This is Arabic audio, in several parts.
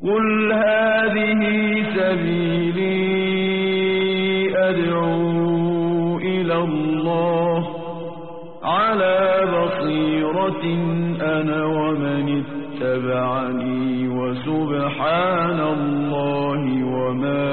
قل هذه سبيلي أدعو إلى الله على بصيرة أنا ومن اتبعني وسبحان الله وما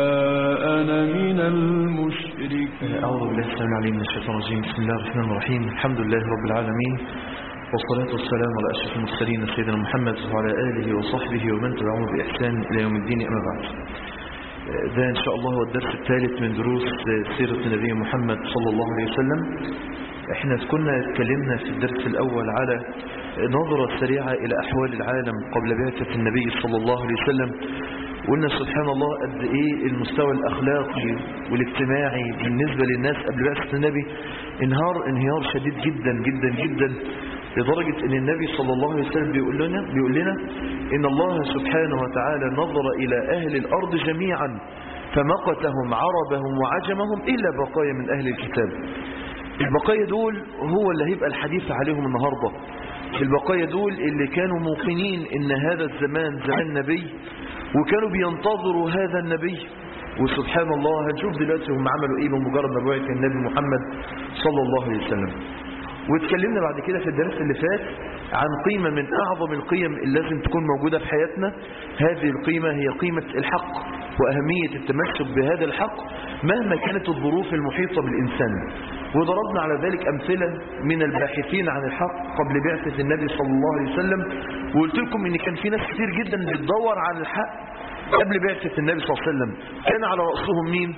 أنا من المشركين. أعوذ بالله السلام عليكم من الشيطان الرجيم. بسم الله الرحمن الرحيم. الحمد لله رب العالمين، والصلاة والسلام على أشرف المرسلين سيدنا محمد وعلى آله وصحبه ومن تبعهم بإحسان إلى يوم الدين، أما بعد. ده إن شاء الله هو الدرس الثالث من دروس سيرة النبي محمد صلى الله عليه وسلم. احنا كنا اتكلمنا في الدرس الأول على نظرة سريعة إلى أحوال العالم قبل بعثة النبي صلى الله عليه وسلم، وقلنا سبحان الله قد إيه المستوى الأخلاقي والاجتماعي بالنسبة للناس قبل بعثة النبي انهيار شديد جدا جدا جدا، لدرجة ان النبي صلى الله عليه وسلم بيقول لنا ان الله سبحانه وتعالى نظر الى اهل الارض جميعا فمقتهم عربهم وعجمهم الا بقايا من اهل الكتاب. البقايا دول هو اللي هيبقى الحديث عليهم النهاردة. البقايا دول اللي كانوا موقنين ان هذا الزمان زمان نبي، وكانوا بينتظروا هذا النبي، وسبحان الله هنشوف دلوقتي هم عملوا ايه بمجرد ما بعث النبي محمد صلى الله عليه وسلم. واتكلمنا بعد كده في الدرس اللي فات عن قيمة من أعظم القيم اللي لازم تكون موجودة في حياتنا. هذه القيمة هي قيمة الحق وأهمية التمسك بهذا الحق مهما كانت الظروف المحيطة بالإنسان. وضربنا على ذلك أمثلة من الباحثين عن الحق قبل بعثة النبي صلى الله عليه وسلم، وقلت لكم إن كان في ناس كتير جدا بتدور عن الحق قبل بعثة النبي صلى الله عليه وسلم. كان على رأسهم مين؟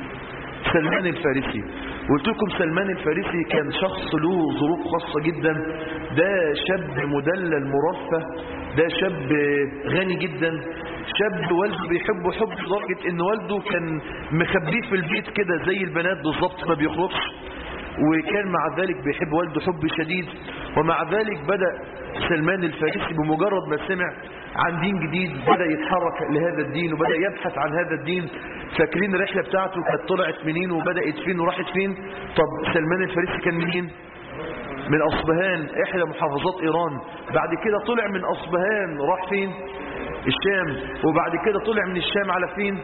سلمان الفارسي. قلت لكم سلمان الفارسي كان شخص له ظروف خاصة جدا. ده شاب مدلل مرفه، ده شاب غني جدا، شاب والده بيحبه حب لدرجة ان والده كان مخبيه في البيت كده زي البنات بالظبط ما بيخرجش، وكان مع ذلك بيحب والده حب شديد. ومع ذلك بدأ سلمان الفارسي بمجرد ما سمع عن دين جديد بدأ يتحرك لهذا الدين وبدأ يبحث عن هذا الدين. فاكرين الرحلة بتاعته كانت طلعت منين وبدأت فين وراحت فين؟ طب سلمان الفارسي كان منين؟ من أصبهان، إحدى محافظات إيران. بعد كده طلع من أصبهان راح فين؟ الشام. وبعد كده طلع من الشام على فين؟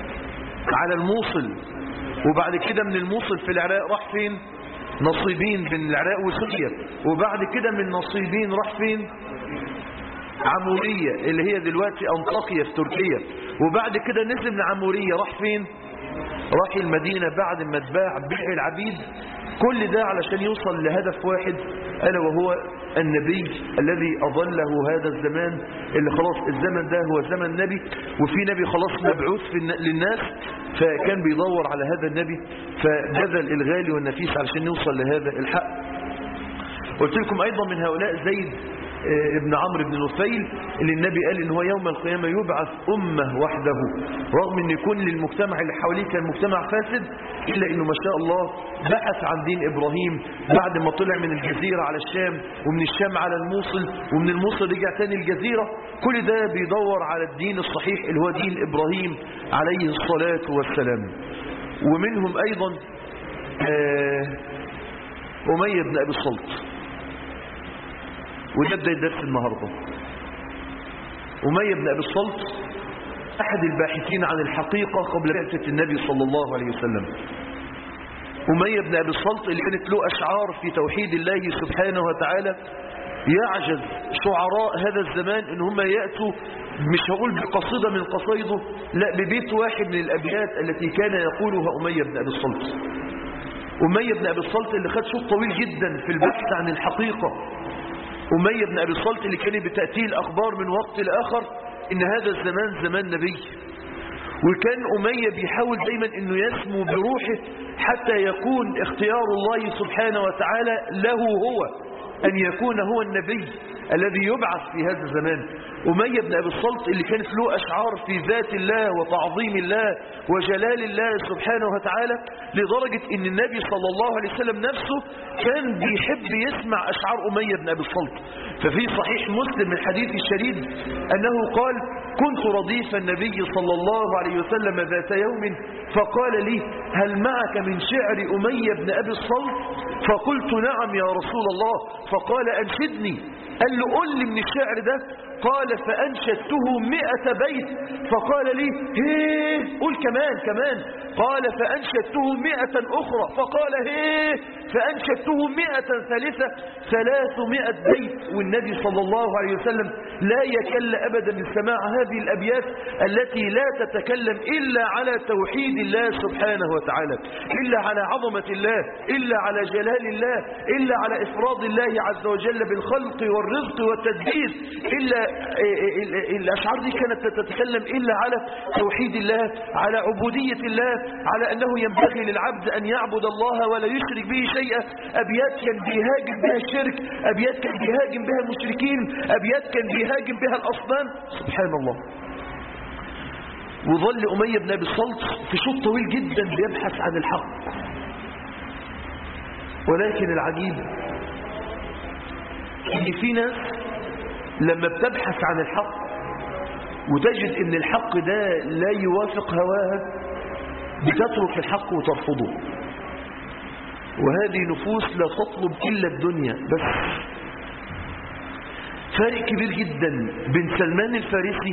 على الموصل. وبعد كده من الموصل في العراق راح فين؟ نصيبين بين العراق وسوريا. وبعد كده من نصيبين راح فين؟ عمورية اللي هي دلوقتي أنطاكيا في تركيا. وبعد كده نزل من عمورية راح فين؟ راح المدينة بعد ما اتباع بيع العبيد. كل ده علشان يوصل لهدف واحد، ألا وهو النبي الذي أظله هذا الزمان، اللي خلاص الزمن ده هو زمن نبي، وفي نبي خلاص مبعوث للناس. فكان بيدور على هذا النبي فبذل الغالي والنفيس علشان يوصل لهذا الحق. قلت لكم أيضا من هؤلاء زيد ابن عمرو بن نفيل، اللي النبي قال إن هو يوم القيامة يبعث أمة وحده، رغم أن يكون للمجتمع اللي حواليه كان مجتمع فاسد، إلا أنه ما شاء الله بحث عن دين إبراهيم بعد ما طلع من الجزيرة على الشام، ومن الشام على الموصل، ومن الموصل رجع تاني الجزيرة. كل ده بيدور على الدين الصحيح اللي هو دين إبراهيم عليه الصلاة والسلام. ومنهم أيضا أمية بن أبي الصلت، وده بداية درس النهاردة. أمية بن أبي الصلت أحد الباحثين عن الحقيقة قبل بعثة النبي صلى الله عليه وسلم. أمية بن أبي الصلت اللي كانت له أشعار في توحيد الله سبحانه وتعالى، يعجز شعراء هذا الزمان إن هم يأتوا مش هقول بقصيدة من قصيده، لا ببيت واحد من الأبيات التي كان يقولها أمية بن أبي الصلت. أمية بن أبي الصلت اللي خد شوط طويل جدا في البحث عن الحقيقة. أمية بن أبي الصلت اللي كان بتأتيه الأخبار من وقت لآخر إن هذا الزمان زمان نبي، وكان أمية بيحاول دايما إنه يسمو بروحه حتى يكون اختيار الله سبحانه وتعالى له هو أن يكون هو النبي الذي يبعث في هذا الزمان. أمية بن أبي الصلت اللي كانت له أشعار في ذات الله وتعظيم الله وجلال الله سبحانه وتعالى، لدرجة أن النبي صلى الله عليه وسلم نفسه كان بيحب يسمع أشعار أمية بن أبي الصلت. ففي صحيح مسلم من حديث الشريف أنه قال: كنت رديف النبي صلى الله عليه وسلم ذات يوم فقال لي هل معك من شعر أمية بن أبي الصلت؟ فقلت نعم يا رسول الله. فقال أنشدني. قال له قل لي من الشعر ده. قال فأنشدته 100 بيت. فقال لي هيه قل كمان. قال فأنشدته 100 أخرى. فقال هيه فأنشدته 100 ثالثة 300 بيت. والنبي صلى الله عليه وسلم لا يكل أبدا من سماع هذه الأبيات التي لا تتكلم إلا على توحيد الله سبحانه وتعالى، إلا على عظمة الله، إلا على جلال الله، إلا على إفراد الله عز وجل بالخلق والرزق والتدبير. إلا الأشعار دي كانت تتكلم إلا على توحيد الله، على عبودية الله، على أنه ينبغي للعبد أن يعبد الله ولا يشرك به شيئا. أبيات كان بيهاجم بها الشرك، أبيات كان بيهاجم بها المشركين، أبيات كان بيهاجم بها الأصنام. سبحان الله. وظل أمية بن أبي الصلت في شوط طويل جدا بيبحث عن الحق. ولكن العجيب ان في ناس لما بتبحث عن الحق وتجد ان الحق ده لا يوافق هواها بتترك الحق وترفضه. وهذه نفوس لا تطلب إلا الدنيا بس. فارق كبير جدا بين سلمان الفارسي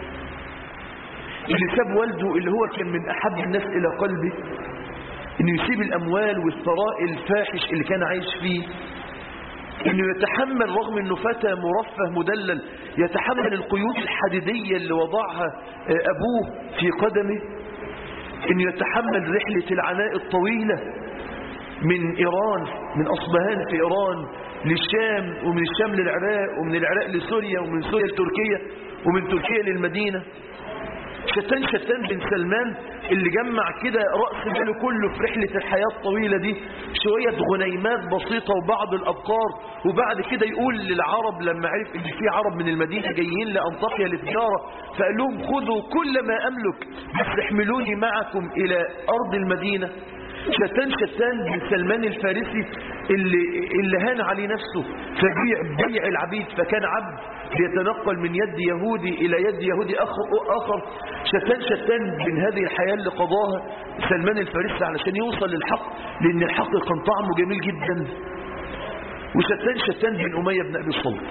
اللي ساب والده اللي هو كان من أحب الناس إلى قلبه، إنه يسيب الأموال والثراء الفاحش اللي كان عايش فيه، إنه يتحمل رغم إنه فتى مرفه مدلل يتحمل القيود الحديدية اللي وضعها أبوه في قدمه، إنه يتحمل رحلة العناء الطويلة من إيران، من أصبهان في إيران للشام، ومن الشام للعراق، ومن العراق لسوريا، ومن سوريا لتركيا، ومن تركيا للمدينة. شتان بن سلمان اللي جمع كده رأس باله كله في رحلة الحياة الطويلة دي شوية غنيمات بسيطة وبعض الأبقار، وبعد كده يقول للعرب لما عرف ان في عرب من المدينة جايين لأنطاكيا للتجارة فقال لهم خذوا كل ما أملك بس احملوني معكم إلى أرض المدينة. شتان بن سلمان الفارسي اللي هان عليه نفسه فبيع العبيد، فكان عبد بيتنقل من يد يهودي إلى يد يهودي آخر. شتان بن هذه الحياة اللي قضاها سلمان الفارسي علشان يوصل للحق، لأن الحق كان طعمه جميل جدا. وشتان بن أمية بن أبي الصلت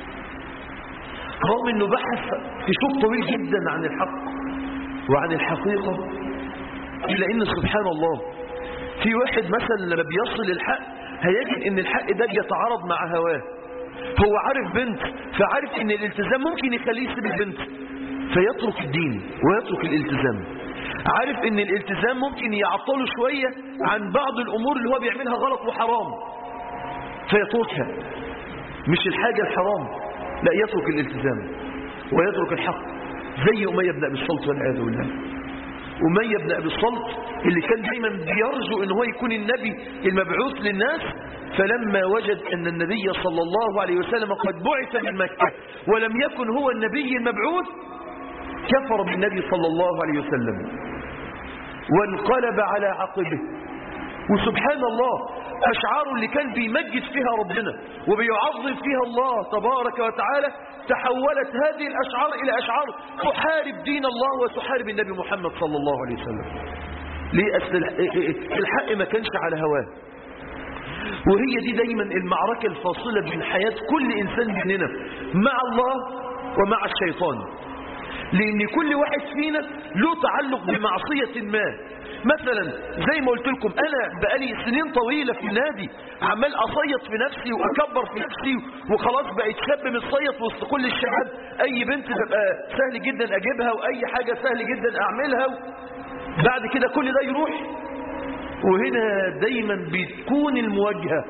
رغم أنه بحث في شوط طويل جدا عن الحق وعن الحقيقة، إلا أن سبحان الله في واحد مثلا لما بيصل الحق هيجد ان الحق ده بيتعارض مع هواه. هو عارف بنت فعارف ان الالتزام ممكن يخليه يسيب البنت فيترك الدين ويترك الالتزام. عارف ان الالتزام ممكن يعطله شوية عن بعض الامور اللي هو بيعملها غلط وحرام فيتركها، مش الحاجة الحرام، لا يترك الالتزام ويترك الحق، زي أمية بن أبي الصلت والعياذ بالله. أمية بن أبي الصلت اللي كان دايما بيرجو ان هو يكون النبي المبعوث للناس، فلما وجد أن النبي صلى الله عليه وسلم قد بعث من مكة ولم يكن هو النبي المبعوث كفر بالنبي صلى الله عليه وسلم وانقلب على عقبه. وسبحان الله أشعار اللي كان بيمجد فيها ربنا وبيعظم فيها الله تبارك وتعالى تحولت هذه الأشعار إلى أشعار تحارب دين الله وتحارب النبي محمد صلى الله عليه وسلم. ليه؟ أصل الحق ما كانش على هواه. وهي دي دايما المعركة الفاصلة بين حياة كل إنسان مننا مع الله ومع الشيطان، لأن كل واحد فينا له تعلق بمعصية ما. مثلا زي ما قلت لكم أنا بقالي سنين طويلة في النادي عمال أصيط في نفسي وأكبر في نفسي وخلاص بقيت شاب متصيط وسط كل الشباب، أي بنت ببقى سهل جدا أجيبها وأي حاجة سهل جدا أعملها. بعد كده كل ده يروح، وهنا دايما بتكون المواجهة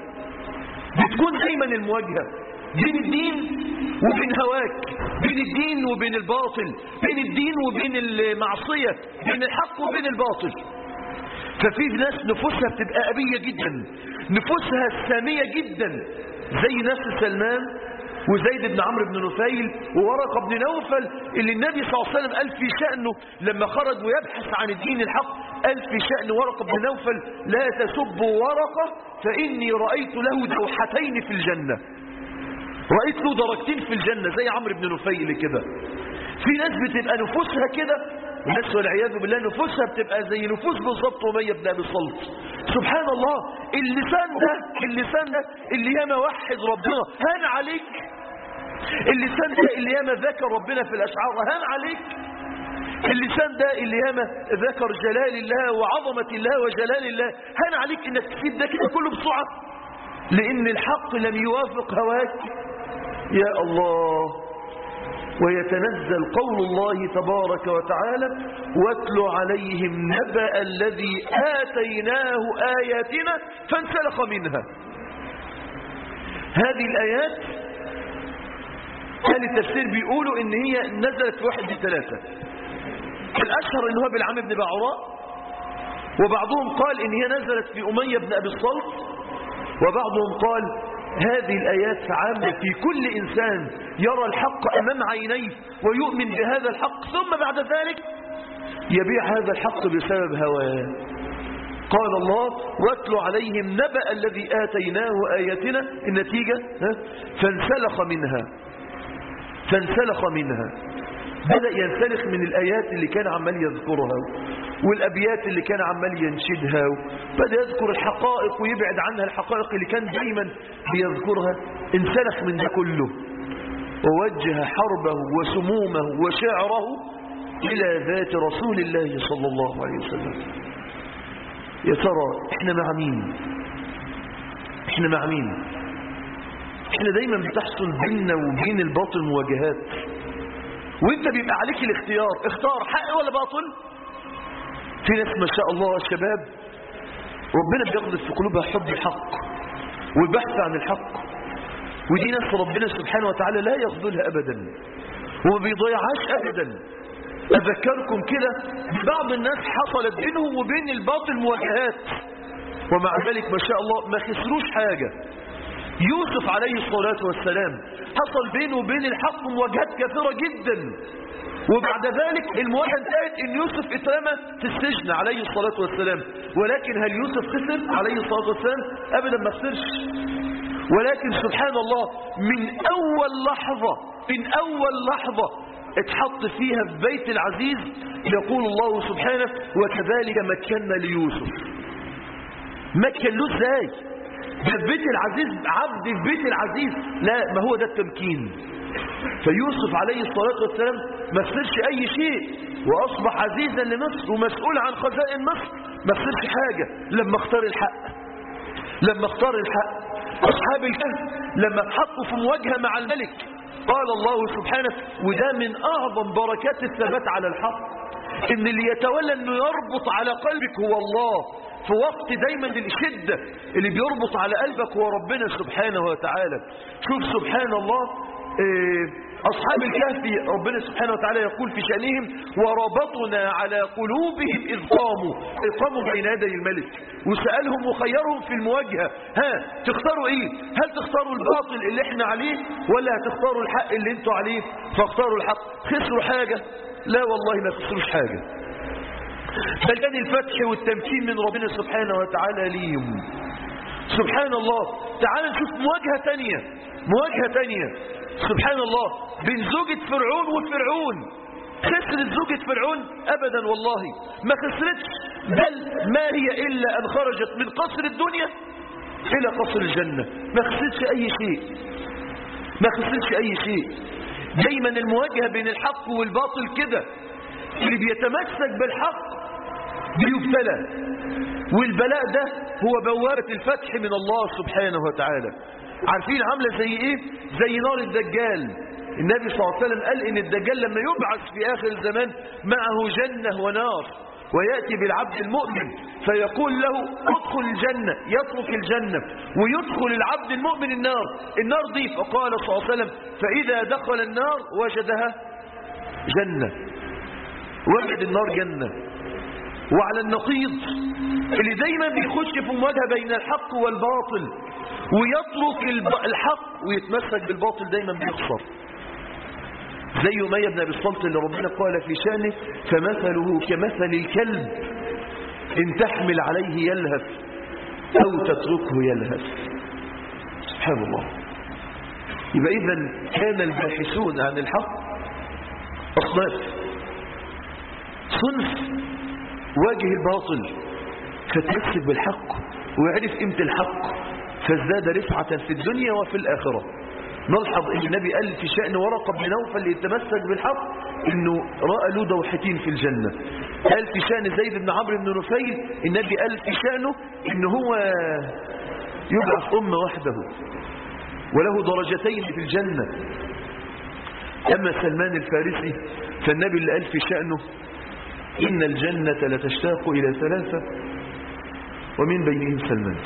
بين الدين وبين هواك، بين الدين وبين الباطل، بين الدين وبين المعصية، بين الحق وبين الباطل. ففي ناس نفوسها بتبقى أبية جدا، نفوسها سامية جدا، زي نفس سلمان وزيد بن عمرو بن نفيل وورقة بن نوفل اللي النبي صلى الله عليه وسلم قال في شأنه لما خرج ويبحث عن الدين الحق، قال في شأن ورقة بن نوفل لا تسبوا ورقة فإني رأيت له دوحتين في الجنة، رأيت له درجتين في الجنة زي عمرو بن نفيل كده. في ناس بتبقى نفوسها كده الناس والعياذ بالله نفوسها بتبقى زي نفوس بالظبط أمية بن أبي الصلت. سبحان الله، اللسان ده اللي ياما وحد ربنا هان عليك، اللسان ده اللي ياما ذكر ربنا في الأشعار هان عليك، اللسان ده اللي ياما ذكر جلال الله وعظمة الله وجلال الله هان عليك انك تسيب ده كده كله بسرعة لان الحق لم يوافق هواك. يا الله، ويتنزل قول الله تبارك وتعالى واتل عليهم نبأ الذي آتيناه آياتنا فانسلخ منها. هذه الآيات أهل التفسير بيقولوا ان هي نزلت في 1 من 3. الأشهر ان هو بالعام بن بعوراء، وبعضهم قال ان هي نزلت في أمية بن أبي الصلت، وبعضهم قال هذه الآيات عامة في كل إنسان يرى الحق أمام عينيه ويؤمن بهذا الحق ثم بعد ذلك يبيع هذا الحق بسبب هواه. قال الله واتل عليهم نبأ الذي آتيناه آياتنا، النتيجة فانسلخ منها، بدأ ينسلخ من الآيات اللي كان عمال يذكرها والأبيات اللي كان عمال ينشدها، بدأ يذكر الحقائق ويبعد عنها الحقائق اللي كان دايما بيذكرها. انسلخ من ده كله ووجه حربه وسمومه وشعره إلى ذات رسول الله صلى الله عليه وسلم. يا ترى احنا مع مين؟ احنا دايما بتحصل بيننا وبين الباطل مواجهات، وانت بيبقى عليك الاختيار، اختار حق ولا باطل. في ناس ما شاء الله الشباب ربنا بيغذف في قلوبها حب الحق والبحث عن الحق، ودي ناس ربنا سبحانه وتعالى لا يخذلها ابدا وما بيضيعهاش ابدا. اذكركم كده ببعض الناس حصلت بينهم وبين الباطل مواجهات، ومع ذلك ما شاء الله ما خسروش حاجة. يوسف عليه الصلاة والسلام حصل بينه وبين الحق مواجهات كثيرة جدا، وبعد ذلك المواجهة انتهت ان يوسف اترمى في السجن عليه الصلاة والسلام. ولكن هل يوسف خسر عليه الصلاة والسلام؟ ابدا ما خسرش. ولكن سبحان الله من اول لحظة اتحط فيها في بيت العزيز يقول الله سبحانه وكذلك مكنا ليوسف. مكن له ازاي؟ ده في بيت العزيز، عبد في بيت العزيز، لا ما هو ده التمكين. فيوسف عليه الصلاة والسلام ما خسرش اي شيء واصبح عزيزا لمصر ومسؤول عن خزائن مصر، ما خسرش حاجة لما اختار الحق. اصحاب الكهف لما اتحطوا في مواجهة مع الملك قال الله سبحانه، وده من اعظم بركات الثبات على الحق، ان اللي يتولى انه يربط على قلبك هو الله في وقت دايما الشدة، اللي بيربط على قلبك هو ربنا سبحانه وتعالى. شوف سبحان الله أصحاب الكهف ربنا سبحانه وتعالى يقول في شأنهم وربطنا على قلوبهم إذ قاموا بين يدي الملك وسألهم وخيرهم في المواجهة، ها تختاروا ايه؟ هل تختاروا الباطل اللي احنا عليه ولا هتختاروا الحق اللي انتوا عليه؟ فاختاروا الحق. خسروا حاجة؟ لا والله ما خسروش حاجة، بل كان الفتح والتمكين من ربنا سبحانه وتعالى ليهم. سبحان الله. تعال نشوف مواجهة تانية سبحان الله بين زوجة فرعون وفرعون. خسرت زوجة فرعون؟ أبدا والله ما خسرتش، بل ما هي إلا أن خرجت من قصر الدنيا إلى قصر الجنة. ما خسرتش أي شيء. دايما المواجهة بين الحق والباطل كده، اللي بيتمسك بالحق بيبتلى، والبلاء ده هو بوابة الفتح من الله سبحانه وتعالى. عارفين عاملة زي ايه؟ زي نار الدجال. النبي صلى الله عليه وسلم قال ان الدجال لما يبعث في اخر الزمان معه جنة ونار، ويأتي بالعبد المؤمن فيقول له ادخل الجنة، يترك الجنة ويدخل العبد المؤمن النار دي. فقال صلى الله عليه وسلم فإذا دخل النار وجدها جنة، وجد النار جنة. وعلى النقيض اللي دايما بيخش في مواجهة بين الحق والباطل ويترك الحق ويتمسك بالباطل دايما بيخسر، زي أمية بن أبي الصلت اللي ربنا قال في شانه فمثله كمثل الكلب إن تحمل عليه يلهث أو تتركه يلهث. سبحان الله. يبقى إذن كان الباحثون عن الحق أصناف. صنف واجه الباطل فتمسك بالحق ويعرف قيمة الحق فازداد رفعة في الدنيا وفي الآخرة. نلحظ ان النبي قال في شأن ورقة بن نوفل اللي يتمسك بالحق انه رأى له دوحتين في الجنة. قال في شأن زيد بن عمرو بن نفيل النبي قال في شأنه انه هو يبعث أمة وحده وله درجتين في الجنة. أما سلمان الفارسي فالنبي اللي قال في شأنه إن الجنة لتشتاق إلى ثلاثة ومن بينهم سلمان.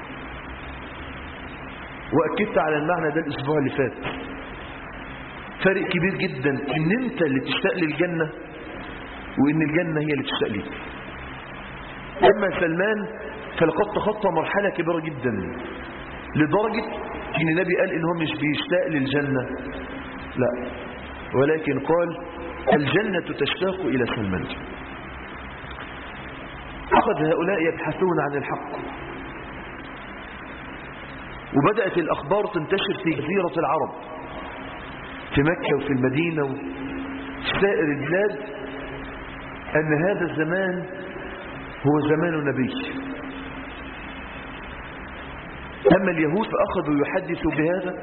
وأكدت على المعنى ده الأسبوع اللي فات. فرق كبير جدا إن أنت اللي تشتاق للجنة وإن الجنة هي اللي تشتاق ليك. أما سلمان فلقد تخطى مرحلة كبيرة جدا لدرجة إن النبي قال إنه مش بيشتاق للجنة، لا، ولكن قال الجنة تشتاق إلى سلمان. أخذ هؤلاء يبحثون عن الحق وبدأت الأخبار تنتشر في جزيرة العرب في مكة وفي المدينة وفي سائر البلاد أن هذا الزمان هو زمان نبي. أما اليهود فأخذوا يحدثوا بهذا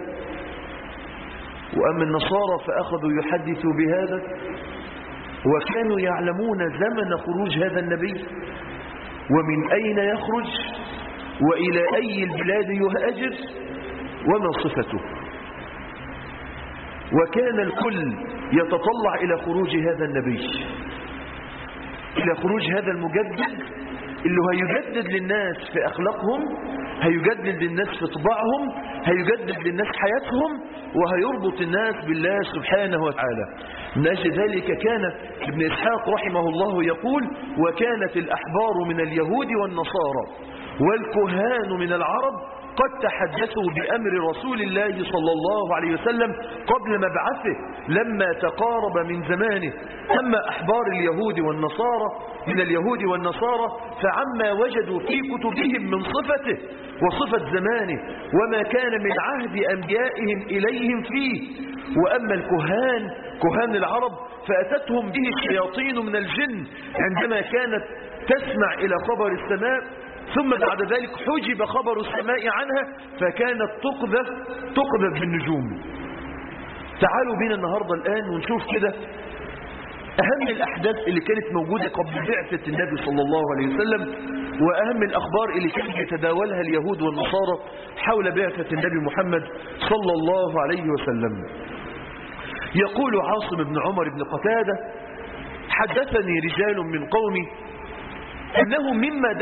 وأما النصارى فأخذوا يحدثوا بهذا وكانوا يعلمون زمن خروج هذا النبي ومن أين يخرج وإلى أي البلاد يهاجر وما صفته. وكان الكل يتطلع إلى خروج هذا النبي، إلى خروج هذا المجدد اللي هيجدد للناس في أخلاقهم، هيجدد للناس في طباعهم، هيجدد للناس حياتهم، وهيربط الناس بالله سبحانه وتعالى. من أجل ذلك كان ابن إسحاق رحمه الله يقول وكانت الأحبار من اليهود والنصارى والكهان من العرب قد تحدثوا بأمر رسول الله صلى الله عليه وسلم قبل مبعثه لما تقارب من زمانه. أما أحبار اليهود والنصارى من اليهود والنصارى فعما وجدوا في كتبهم من صفته وصفة زمانه وما كان من عهد أنبيائهم إليهم فيه. وأما الكهان كهان العرب فأتتهم به الشياطين من الجن عندما كانت تسمع إلى خبر السماء ثم بعد ذلك حجب خبر السماء عنها فكانت تقذف بالنجوم. تعالوا بينا النهاردة الآن ونشوف كده أهم الأحداث اللي كانت موجودة قبل بعثة النبي صلى الله عليه وسلم وأهم الأخبار اللي كانت يتداولها اليهود والنصارى حول بعثة النبي محمد صلى الله عليه وسلم. يقول عاصم بن عمر بن قتادة حدثني رجال من قومي أنه مما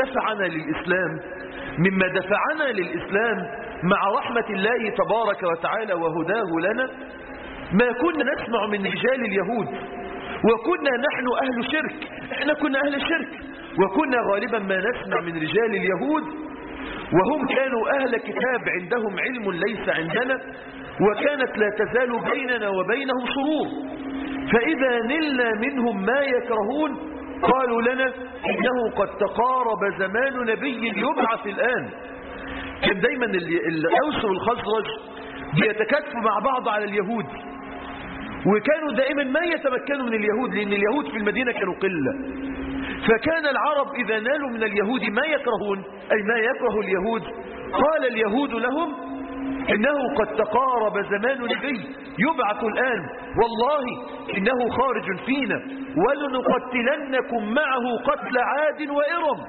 دفعنا للإسلام مع رحمة الله تبارك وتعالى وهداه لنا ما كنا نسمع من رجال اليهود وكنا نحن أهل شرك. احنا كنا أهل شرك وكنا غالبا ما نسمع من رجال اليهود وهم كانوا أهل كتاب عندهم علم ليس عندنا وكانت لا تزال بيننا وبينهم شرور فإذا نلنا منهم ما يكرهون قالوا لنا إنه قد تقارب زمان نبي يبعث الآن. كان دايما الأوس والخزرج بيتكاتفوا مع بعض على اليهود وكانوا دائما ما يتمكنوا من اليهود لأن اليهود في المدينة كانوا قلة فكان العرب إذا نالوا من اليهود ما يكرهون أي ما يكره اليهود قال اليهود لهم إنه قد تقارب زمان نبي يبعث الآن والله إنه خارج فينا ولنقتلنكم معه قتل عاد وإرم.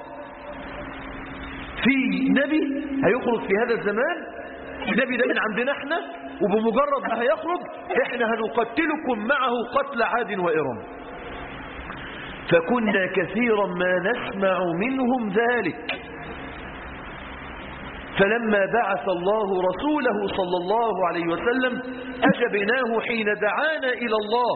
في نبي هيخرج في هذا الزمان النبي ده من عندنا احنا وبمجرد ما هيخرج احنا هنقتلكم معه قتل عاد وإرم. فكنا كثيرا ما نسمع منهم ذلك فلما بعث الله رسوله صلى الله عليه وسلم أجبناه حين دعانا إلى الله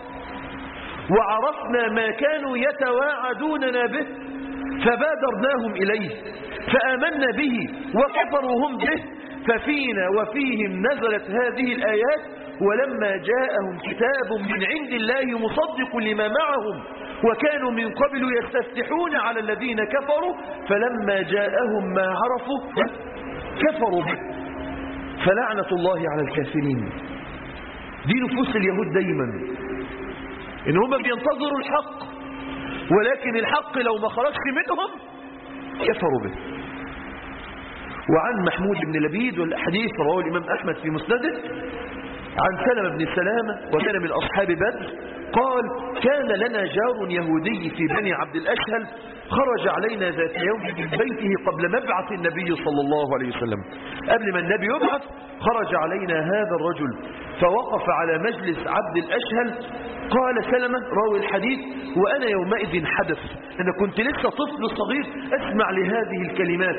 وعرفنا ما كانوا يتواعدوننا به فبادرناهم إليه فآمنا به وكفروا هم به ففينا وفيهم نزلت هذه الآيات ولما جاءهم كتاب من عند الله مصدق لما معهم وكانوا من قبل يستفتحون على الذين كفروا فلما جاءهم ما عرفوا كفروا به فلعنة الله على الكافرين. دي نفوس اليهود دايما إن هم بينتظروا الحق ولكن الحق لو ما خرجش منهم كفروا به. وعن محمود بن لبيد، والحديث رواه الإمام أحمد في مسنده، عن سلمة بن سلامة وكان من أصحاب بدر قال: كان لنا جار يهودي في بني عبد الأشهل خرج علينا ذات يوم من بيته قبل مبعث النبي صلى الله عليه وسلم. قبل ما النبي يبعث خرج علينا هذا الرجل فوقف على مجلس عبد الأشهل. قال سلمة راوي الحديث: وأنا يومئذ حدث، أنا كنت لسه طفل صغير أسمع لهذه الكلمات،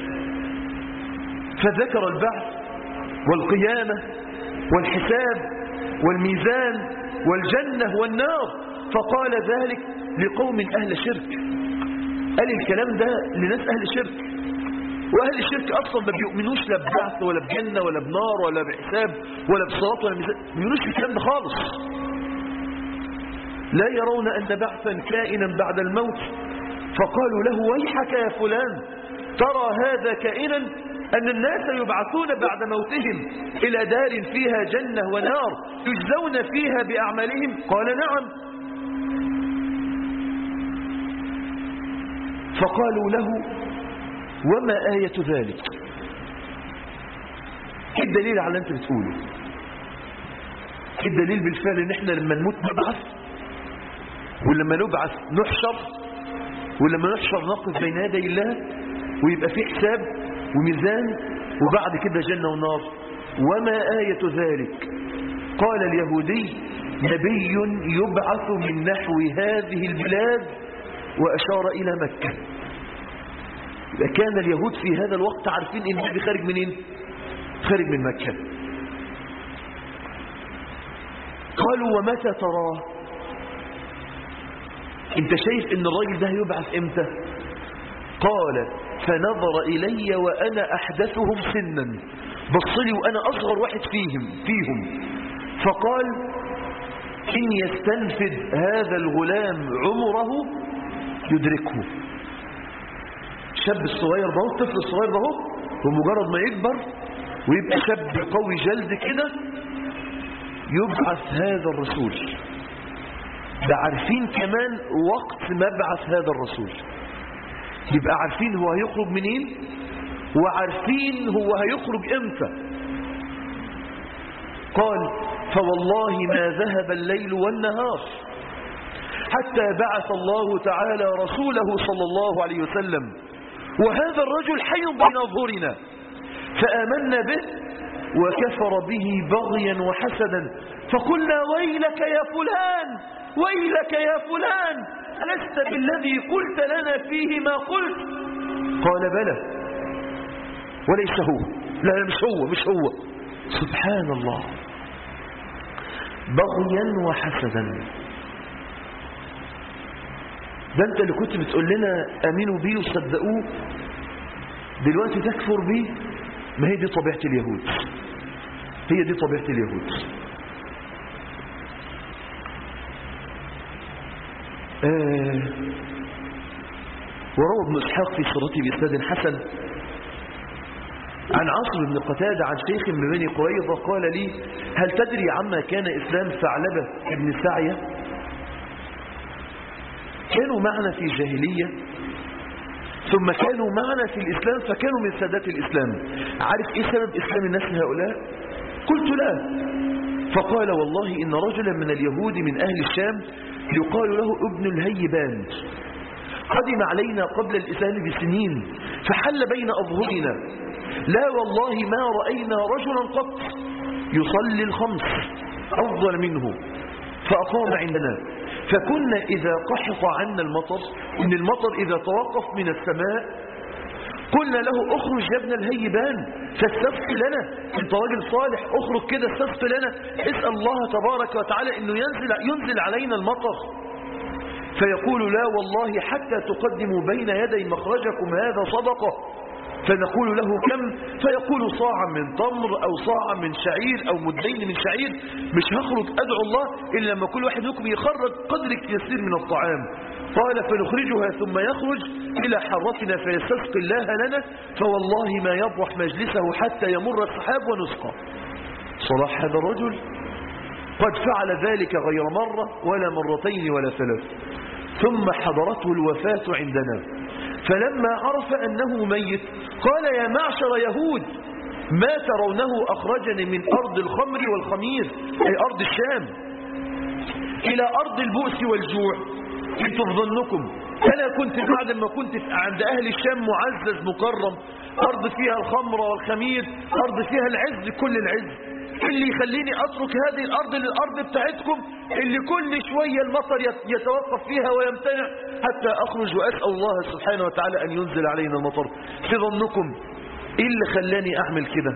فذكر البعث والقيامة والحساب والميزان والجنة والنار، فقال ذلك لقوم أهل شرك. قال الكلام ده لناس أهل شرك، وأهل الشرك أصلا ما بيؤمنوش لا ببعث ولا بجنة ولا بنار ولا بحساب ولا بصراط ولا ميزان، ما بيؤمنوش بالكلام ده خالص. لا يرون أن بعثا كائنا بعد الموت. فقالوا له: ويحك يا فلان، ترى هذا كائنا أن الناس يبعثون بعد موتهم إلى دار فيها جنة ونار يجزون فيها بأعمالهم؟ قال: نعم. فقالوا له: وما آية ذلك؟ ايه الدليل على أنت بتقوله؟ ايه الدليل بالفعل ان احنا لما نموت نبعث، ولما نبعث نحشر، ولما نحشر نقف بين يدي الله ويبقى في حساب وميزان وبعد كده جنة ونار؟ وما آية ذلك؟ قال اليهودي: نبي يبعث من نحو هذه البلاد، وأشار إلى مكة. كان اليهود في هذا الوقت عارفين إن النبي خارج منين؟ خارج من مكة. قالوا: ومتى تراه؟ انت شايف ان الراجل ده هيبعث امتى؟ قال: فنظر إلي وأنا أحدثهم سنا، بصلي وأنا أصغر واحد فيهم، فقال: إن يستنفد هذا الغلام عمره يدركه. الشاب الصغير ده، الطفل الصغير ده، ومجرد ما يكبر ويبقى شاب قوي جلد كده يبعث هذا الرسول. ده عارفين كمان وقت مبعث هذا الرسول، يبقى عارفين هو هيخرج منين وعارفين هو هيخرج امتى. قال: فوالله ما ذهب الليل والنهار حتى بعث الله تعالى رسوله صلى الله عليه وسلم، وهذا الرجل حي بين أظهرنا، فآمنا به وكفر به بغيا وحسدا، فقلنا: ويلك يا فلان، ويلك يا فلان، ألست بالذي قلت لنا فيه ما قلت؟ قال: بلى وليس هو. لا، مش هو. سبحان الله، بغيا وحسدا. ده انت اللي كنت بتقول لنا امنوا بيه وصدقوه، دلوقتي تكفر بيه. ما هي دي طبيعة اليهود، هي دي طبيعة اليهود. وروى ابن إسحاق في سيرته بإسناد حسن عن عاصم بن قتادة عن شيخ من بني قريظة قال لي: هل تدري عما كان إسلام ثعلبة بن سعية؟ كانوا معنا في الجاهلية ثم كانوا معنا في الإسلام، فكانوا من سادات الإسلام. عارف إيه سبب إسلام الناس هؤلاء؟ قلت: لا. فقال: والله إن رجلا من اليهود من أهل الشام يقال له ابن الهيبان قدم علينا قبل الإسلام بسنين فحل بين أظهرنا، لا والله ما رأينا رجلا قط يصلي الخمس أفضل منه، فأقام عندنا، فكنا إذا قحط عنا المطر، إن المطر إذا توقف من السماء، قلنا له: اخرج يا ابن الهيبان فاستسق لنا، انت راجل صالح، اخرج كده استسق لنا، اسأل الله تبارك وتعالى انه ينزل علينا المطر. فيقول: لا والله حتى تقدموا بين يدي مخرجكم هذا صدقة. فنقول له: كم؟ فيقول: صاعا من تمر أو صاعا من شعير أو مدين من شعير. مش هخرج أدعو الله إلا لما كل واحد منكم يخرج قدر يسير من الطعام. قال: فنخرجها ثم يخرج إلى حرتنا فيستسقي الله لنا، فوالله ما يبرح مجلسه حتى يمر السحاب ونسقى. صلاح هذا الرجل قد فعل ذلك غير مرة ولا مرتين ولا ثلاث. ثم حضرته الوفاة عندنا، فلما عرف أنه ميت قال: يا معشر يهود، ما ترونه أخرجني من أرض الخمر والخمير، أي أرض الشام، إلى أرض البؤس والجوع. انتم في ظنكم أنا كنت بعد ما كنت عند أهل الشام معزز مكرم، أرض فيها الخمر والخمير، أرض فيها العز كل العز، اللي يخليني أترك هذه الأرض للأرض بتاعتكم اللي كل شوية المطر يتوقف فيها ويمتنع حتى أخرج وأسأل الله سبحانه وتعالى أن ينزل علينا المطر. في ظنكم إيه اللي خلاني أعمل كده؟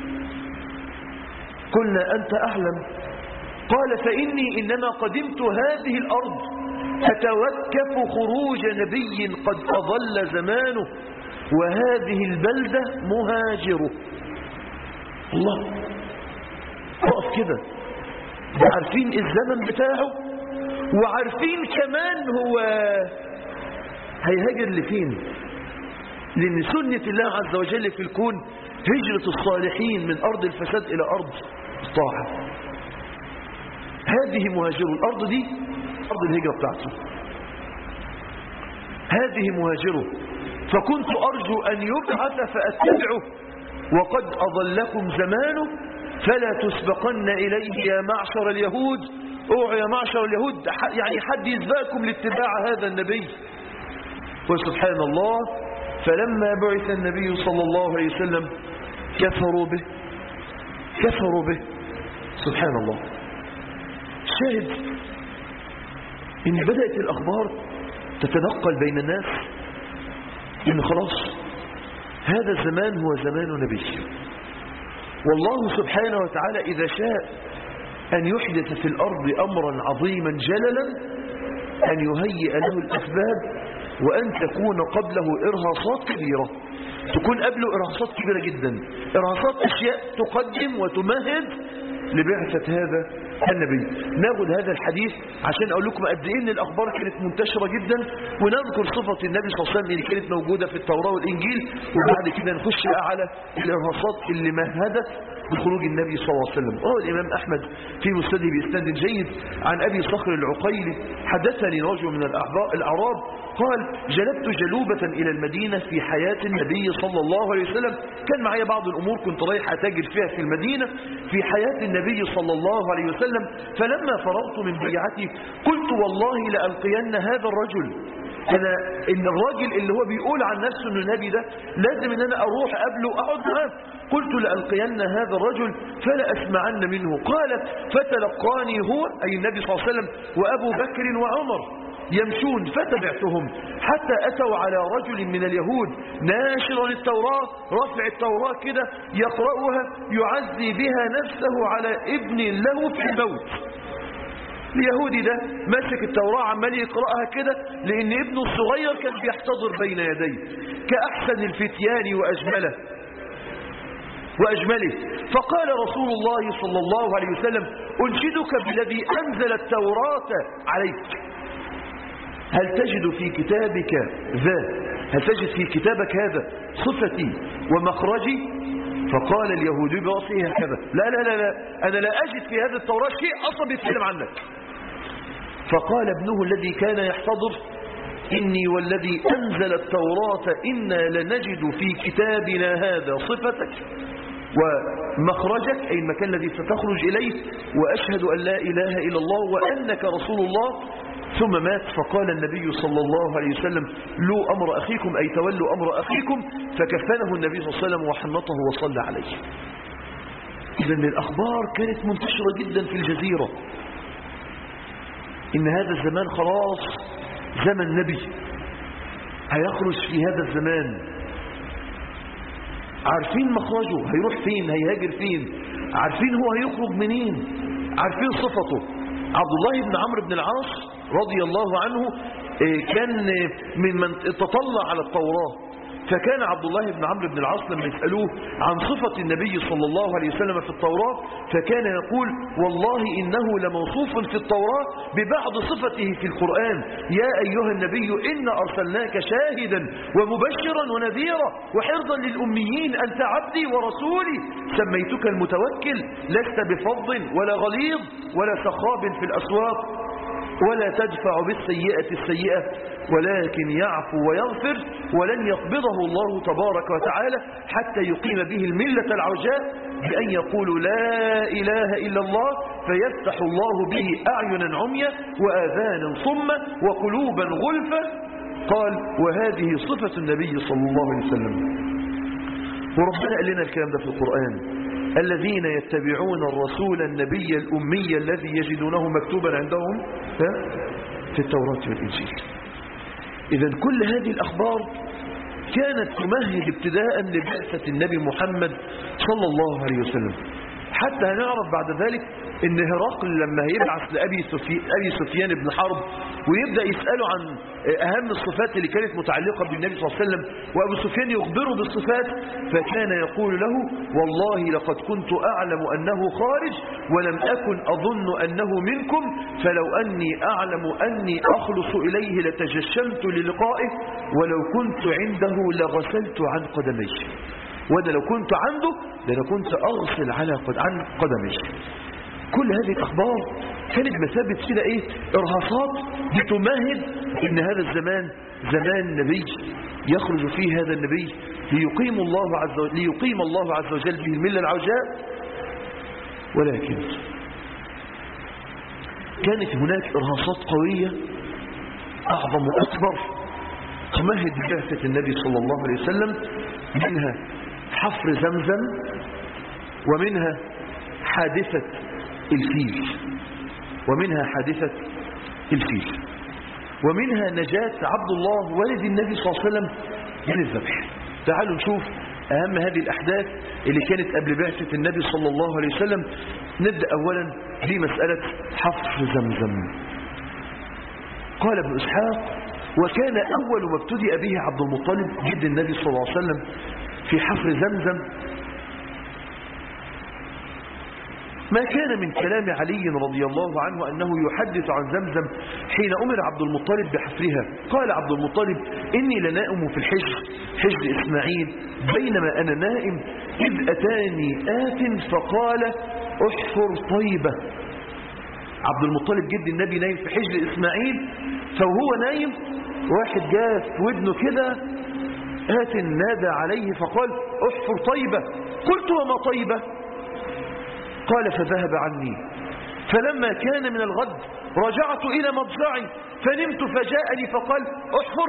قلنا: أنت أعلم. قال: فإني إنما قدمت هذه الأرض أتوكف خروج نبي قد أضل زمانه، وهذه البلدة مهاجره. الله، وقف كده، عارفين الزمن بتاعه وعارفين كمان هو هيهاجر لفين، لأن سنة الله عز وجل في الكون هجرة الصالحين من أرض الفساد إلى أرض الطاعة. هذه مهاجره، الأرض دي أرض الهجرة بتاعته، هذه مهاجره، فكنت أرجو أن يبعث فأتبعه، وقد أضلكم زمانه فلا تسبقن إليه يا معشر اليهود. اوعوا يا معشر اليهود، يعني حد يسبقكم لاتباع هذا النبي. وسبحان الله، فلما بعث النبي صلى الله عليه وسلم كفروا به. سبحان الله. شاهد إن بدأت الأخبار تتنقل بين الناس إن خلاص هذا الزمان هو زمان نبي، والله سبحانه وتعالى إذا شاء أن يحدث في الأرض أمرا عظيما جللا أن يهيئ له الأسباب، وأن تكون قبله إرهاصات كبيرة، تكون قبله إرهاصات كبيرة جدا، إرهاصات أشياء تقدم وتمهد لبعثة هذا النبي. ناخذ هذا الحديث عشان أقول لكم قد إيه إن الأخبار كانت منتشرة جدا، ونذكر صفة النبي صلى الله عليه وسلم اللي كانت موجودة في التوراة والإنجيل، وبعد كده نخش على الإرهاصات اللي مهدت بخروج النبي صلى الله عليه وسلم. روى الإمام أحمد في مسنده بإسناد جيد عن أبي صخر العقيلي: حدثني رجل من الأعراب قال: جلبت جلوبة إلى المدينة في حياة النبي صلى الله عليه وسلم، كان معي بعض الأمور كنت رايح أتاجر فيها في المدينة في حياة النبي صلى الله عليه وسلم، فلما فرغت من بيعتي قلت: والله لألقين هذا الرجل. إن الراجل اللي هو بيقول عن نفسه إنه نبي ده لازم إن أنا أروح قبله وأقعد معاه. قلت: لألقين هذا الرجل فلا أسمعن منه. قال: فتلقاني هو، أي النبي صلى الله عليه وسلم، وأبو بكر وعمر يمشون، فتبعتهم حتى أتوا على رجل من اليهود ناشرا التوراة، رفع التوراة كده يقرأها يعزي بها نفسه على ابن له في الموت. اليهودي ده ماسك التوراة عمال يقرأها كده لأن ابنه الصغير كان بيحتضر بين يديه كأحسن الفتيان وأجمله. فقال رسول الله صلى الله عليه وسلم: أنشدك بالذي أنزل التوراة عليك، هل تجد في كتابك هذا صفتي ومخرجي؟ فقال اليهودي برأسه هكذا: لا أنا لا أجد في هذا التوراة شيء أصلا بيتكلم عنك. فقال ابنه الذي كان يحتضر: إني والذي أنزل التوراة إنا لنجد في كتابنا هذا صفتك ومخرجك، أي المكان الذي ستخرج إليه، وأشهد أن لا إله إلا الله وأنك رسول الله. ثم مات. فقال النبي صلى الله عليه وسلم: لو أمر أخيكم، أي تولوا أمر أخيكم. فكفنه النبي صلى الله عليه وسلم وحنطه وصلى عليه. إذن الأخبار كانت منتشرة جدا في الجزيرة إن هذا الزمان خلاص زمن نبي هيخرج في هذا الزمان. عارفين مخرجه، هيروح فين، هيهاجر فين، عارفين هو هيخرج منين، عارفين صفته. عبد الله بن عمرو بن العاص رضي الله عنه كان من تطلع على التوراة، فكان عبد الله بن عمرو بن العاص لما يسألوه عن صفة النبي صلى الله عليه وسلم في التوراة فكان يقول: والله إنه لموصوف في التوراة ببعض صفته في القرآن، يا أيها النبي إنا أرسلناك شاهدا ومبشرا ونذيرا وحرزا للأميين، أنت عبدي ورسولي، سميتك المتوكل، لست بفظ ولا غليظ ولا سخاب في الأسواق. ولا تدفع بالسيئة السيئة ولكن يعفو ويغفر، ولن يقبضه الله تبارك وتعالى حتى يقيم به الملة العوجاء بأن يقولوا لا إله إلا الله فيفتح الله به أعينا عميا وآذانا صما وقلوبا غلفا. قال وهذه صفة النبي صلى الله عليه وسلم. وربنا قال لنا الكلام ده في القرآن: الذين يتبعون الرسول النبي الأمي الذي يجدونه مكتوبا عندهم في التوراة والإنجيل. إذن كل هذه الأخبار كانت تمهد ابتداء لبعثة النبي محمد صلى الله عليه وسلم. حتى هنعرف بعد ذلك ان هرقل لما يبعث لأبي سفيان بن حرب ويبدأ يسأله عن أهم الصفات اللي كانت متعلقة بالنبي صلى الله عليه وسلم، وأبو سفيان يخبره بالصفات، فكان يقول له: والله لقد كنت أعلم أنه خارج ولم أكن أظن أنه منكم، فلو أني أعلم أني أخلص إليه لتجشمت للقائه، ولو كنت عنده لغسلت عن قدميه. وأنا لو كنت عنده لأنا كنت أغسل عن قدميه. كل هذه الأخبار كانت مثابة كده إرهاصات بتمهد إن هذا الزمان زمان نبي يخرج فيه هذا النبي ليقيم الله عز وجل به الملة العوجاء. ولكن كانت هناك إرهاصات قوية أعظم وأكبر تمهد بعثة النبي صلى الله عليه وسلم، منها حفر زمزم، ومنها حادثة الفيل، ومنها نجاة عبد الله والد النبي صلى الله عليه وسلم من الذبح. تعالوا نشوف أهم هذه الأحداث اللي كانت قبل بعثة النبي صلى الله عليه وسلم. نبدأ أولا بمسألة حفر زمزم. قال ابن إسحاق: وكان أول ما ابتدأ به عبد المطلب جد النبي صلى الله عليه وسلم في حفر زمزم ما كان من كلام علي رضي الله عنه أنه يحدث عن زمزم حين أمر عبد المطلب بحفرها. قال عبد المطلب: إني لنائم في حجر إسماعيل، بينما أنا نائم إذ أتاني آت فقال: أحفر طيبة. عبد المطلب جد النبي نايم في حجر إسماعيل، فهو نايم واحد جاء في ودنه كده آت نادى عليه فقال: أحفر طيبة. قلت: وما طيبة؟ قال: فذهب عني، فلما كان من الغد رجعت إلى مضجعي فنمت فجاءني فقال: أحفر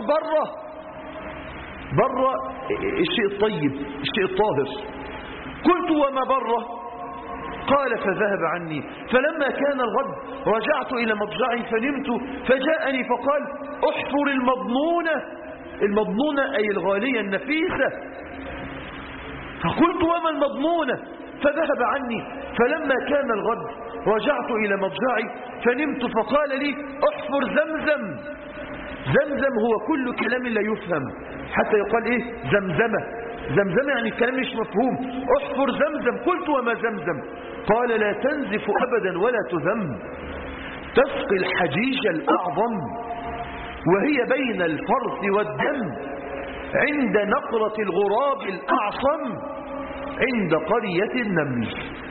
بره الشيء الطيب الشيء الطاهر. قلت: وما بره؟ قال: فذهب عني، فلما كان الغد رجعت إلى مضجعي فنمت فجاءني فقال: أحفر المضمونة أي الغالية النفيسة. فقلت: وما المضمونة؟ فذهب عني، فلما كان الغد رجعت إلى مضجعي فنمت فقال لي: أحفر زمزم. زمزم هو كل كلام لا يفهم، حتى يقال زمزمة يعني الكلام مش مفهوم. أحفر زمزم. قلت: وما زمزم؟ قال: لا تنزف أبدا ولا تذم، تسقي الحجيج الأعظم، وهي بين الفرث والدم، عند نقرة الغراب الأعصم، عند قرية النمل.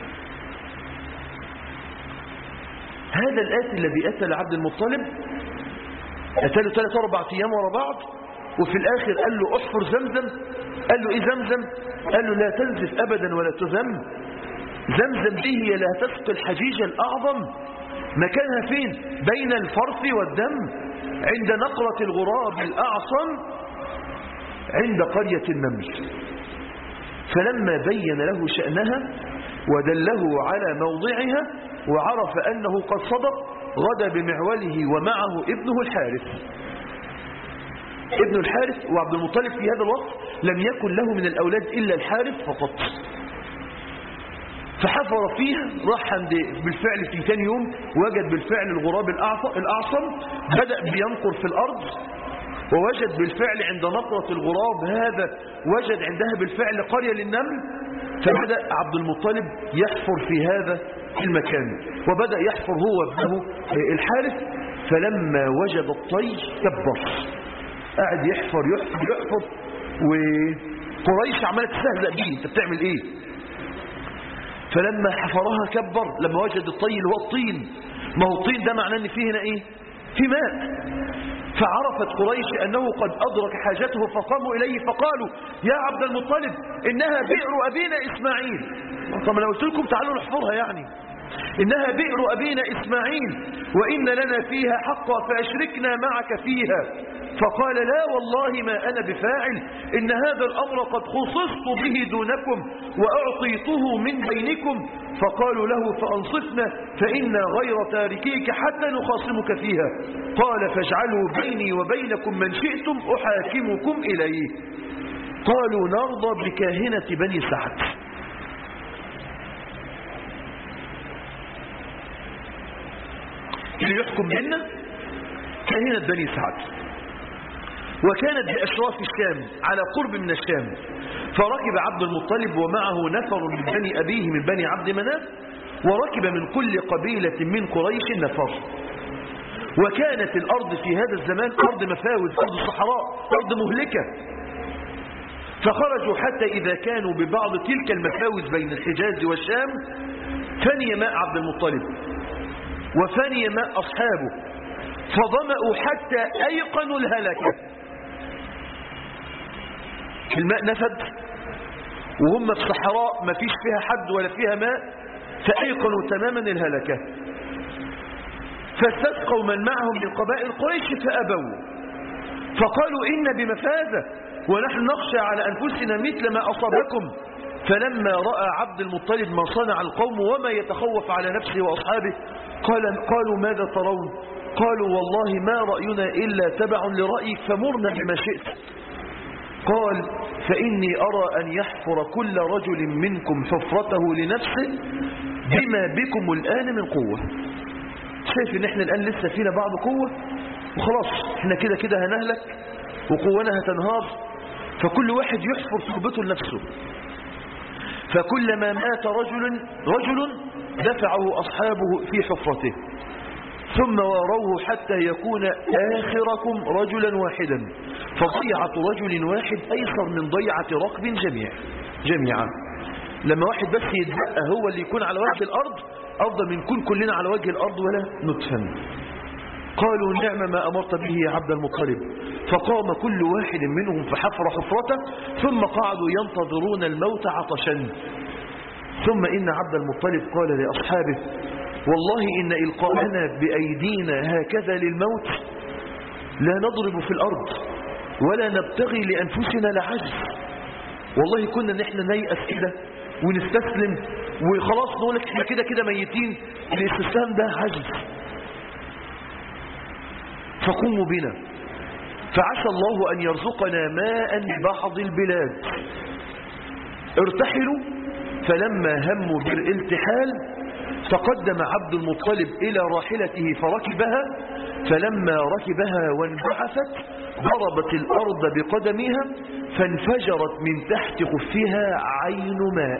هذا الآتي الذي أتى لعبد المطلب أتى له 3-4 أيام ورا بعض، وفي الآخر قال له: أحفر زمزم. قال له: إيه زمزم؟ قال له: لا تنزف أبدا ولا تذم. زمزم دي هي لا تسقي الحجيج الأعظم. مكانها فين؟ بين الفرث والدم، عند نقرة الغراب الأعصم، عند قرية النمل. فلما بين له شأنها ودله على موضعها وعرف أنه قد صدق، غدا بمعوله ومعه ابنه الحارث. وعبد المطلب في هذا الوقت لم يكن له من الأولاد إلا الحارث فقط. فحفر فيها، راح بالفعل في ثاني يوم وجد بالفعل الغراب الأعصم، بدأ بينقر في الأرض، ووجد بالفعل عند نقرة الغراب هذا وجد عندها بالفعل قرية للنمل. فبدأ عبد المطلب يحفر في هذا المكان، وبدأ يحفر هو ابنه الحارث. فلما وجد الطي كبر، قاعد يحفر وقريش عملت تستهزأ به: انت بتعمل ايه؟ فلما حفرها كبر، لما وجد الطي اللي هو الطين، ما هو الطين ده معناه ان فيه هنا ايه؟ في ماء. فعرفت قريش أنه قد أدرك حاجته فقاموا إليه فقالوا يا عبد المطلب إنها بئر أبينا إسماعيل. طب أنا قلت لكم تعالوا نحفرها يعني. إنها بئر أبينا إسماعيل وإن لنا فيها حقا فأشركنا معك فيها. فقال لا والله ما أنا بفاعل، إن هذا الأمر قد خصصت به دونكم وأعطيته من بينكم. فقالوا له فأنصفنا فإنا غير تاركيك حتى نخاصمك فيها. قال فاجعلوا بيني وبينكم من شئتم أحاكمكم إليه. قالوا نرضى بكاهنة بني سعد. اللي يحكم بيننا كاهنة بني سعد. وكانت بأشراف الشام على قرب من الشام. فركب عبد المطلب ومعه نفر من بني أبيه من بني عبد مناف، وركب من كل قبيلة من قريش نفر. وكانت الأرض في هذا الزمان أرض مفاوز، أرض صحراء، أرض مهلكة. فخرجوا حتى إذا كانوا ببعض تلك المفاوز بين الحجاز والشام فني ماء عبد المطلب وفني ماء أصحابه، فظمأوا حتى أيقنوا الهلكة. الماء نفد وهم في صحراء ما فيش فيها حد ولا فيها ماء، فأيقنوا تماما الهلكة. فاستسقوا من معهم من قبائل قريش فأبوا، فقالوا إن بمفازة ونحن نخشى على أنفسنا مثل ما أصابكم. فلما رأى عبد المطلب ما صنع القوم وما يتخوف على نفسه وأصحابه قالوا ماذا ترون؟ قالوا والله ما رأينا إلا تبع لرأيك فمرنا بما شئت. قال فإني أرى أن يحفر كل رجل منكم حفرته لنفسه بما بكم الآن من قوة. شايف إن إحنا الآن لسه فينا بعض قوة وخلاص إحنا كده كده هنهلك وقوانا هتنهار، فكل واحد يحفر تربته لنفسه. فكلما مات رجل دفعه أصحابه في حفرته ثم واروه حتى يكون آخركم رجلا واحدا، فضيعة رجل واحد أيسر من ضيعة ركب جميعا. لما واحد بس يتبقى هو اللي يكون على وجه الأرض أفضل من كون كلنا على وجه الأرض ولا ندفن. قالوا نعم ما أمرت به يا عبد المطلب. فقام كل واحد منهم فحفر حفرته ثم قعدوا ينتظرون الموت عطشا. ثم إن عبد المطلب قال لأصحابه والله إن إلقاءنا بأيدينا هكذا للموت لا نضرب في الأرض ولا نبتغي لأنفسنا لعجز. والله كنا نحن نيأس كده ونستسلم وخلاص نقول لك احنا كده كده ميتين. الاستسلام ده عجز. فقوموا بنا فعسى الله أن يرزقنا ماء ببعض البلاد. ارتحلوا. فلما هموا بالالتحال تقدم عبد المطلب إلى راحلته فركبها. فلما ركبها وانبعثت ضربت الأرض بقدمها فانفجرت من تحت خفها عين ماء.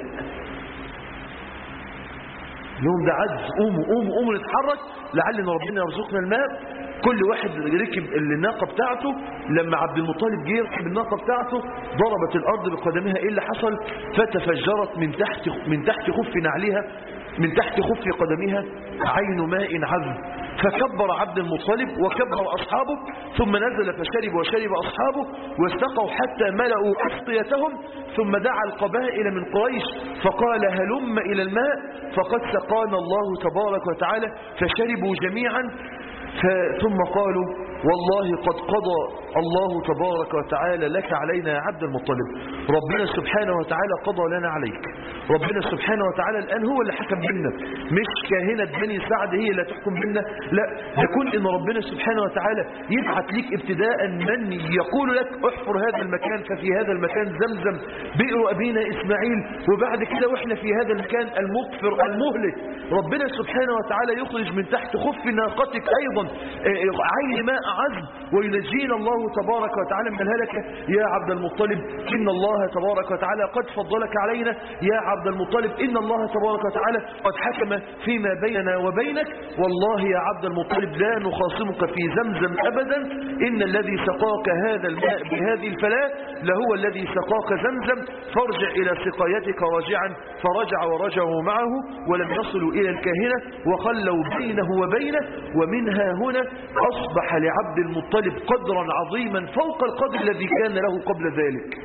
اليوم ده عجز. قوموا نتحرك لعلنا ربنا يرزقنا الماء. كل واحد ركب الناقة بتاعته. لما عبد المطلب جه يركب الناقة بتاعته ضربت الأرض بقدمها. إيه اللي حصل؟ فتفجرت من تحت خف نعلها من تحت خف قدمها عين ماء عذب. فكبر عبد المطلب وكبر أصحابه ثم نزل فشرب وشرب أصحابه واستقوا حتى ملأوا أسقيتهم. ثم دعا القبائل من قريش فقال هلم إلى الماء فقد سقانا الله تبارك وتعالى. فشربوا جميعا. ثم قالوا والله قد قضى الله تبارك وتعالى لك علينا يا عبد المطلب. ربنا سبحانه وتعالى قضى لنا عليك. ربنا سبحانه وتعالى الآن هو اللي حكم بينا، مش كاهنة بني سعد هي اللي تحكم بينا. لا، يكون إن ربنا سبحانه وتعالى يبعث لك ابتداء من يقول لك احفر هذا المكان ففي هذا المكان زمزم بئر أبينا إسماعيل. وبعد كده وإحنا في هذا المكان المغفر المهلك ربنا سبحانه وتعالى يخرج من تحت خف ناقتك أيضا عين ماء عزم وينجينا الله تبارك وتعالى من الهلكة. يا عبد المطلب إن الله تبارك وتعالى قد فضلك علينا. يا عبد المطلب إن الله تبارك وتعالى قد حكم فيما بيننا وبينك. والله يا عبد المطلب لا نخاصمك في زمزم أبدا، إن الذي سقاك هذا الماء بهذه الفلاة لهو الذي سقاك زمزم، فارجع إلى سقايتك راجعا. فرجع ورجعوا معه ولم يصلوا إلى الكاهنة وخلوا بينه وبينه. ومنها هنا أصبح لعبد المطلب قدرا عظيما فوق القدر الذي كان له قبل ذلك.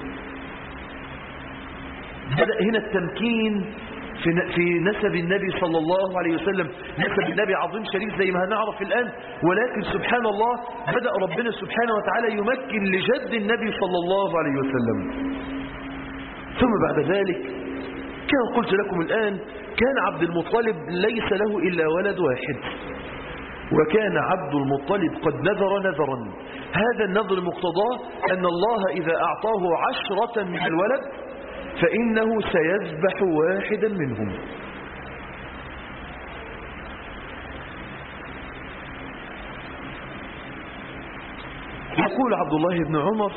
بدأ هنا التمكين في نسب النبي صلى الله عليه وسلم. نسب النبي عظيم شريف زي ما هنعرف الآن، ولكن سبحان الله بدأ ربنا سبحانه وتعالى يمكن لجد النبي صلى الله عليه وسلم. ثم بعد ذلك كما قلت لكم الآن كان عبد المطلب ليس له إلا ولد واحد، وكان عبد المطلب قد نذر نذرا. هذا النذر مقتضاه أن الله إذا أعطاه 10 من الولد فإنه سيذبح واحدا منهم. يقول عبد الله بن عمر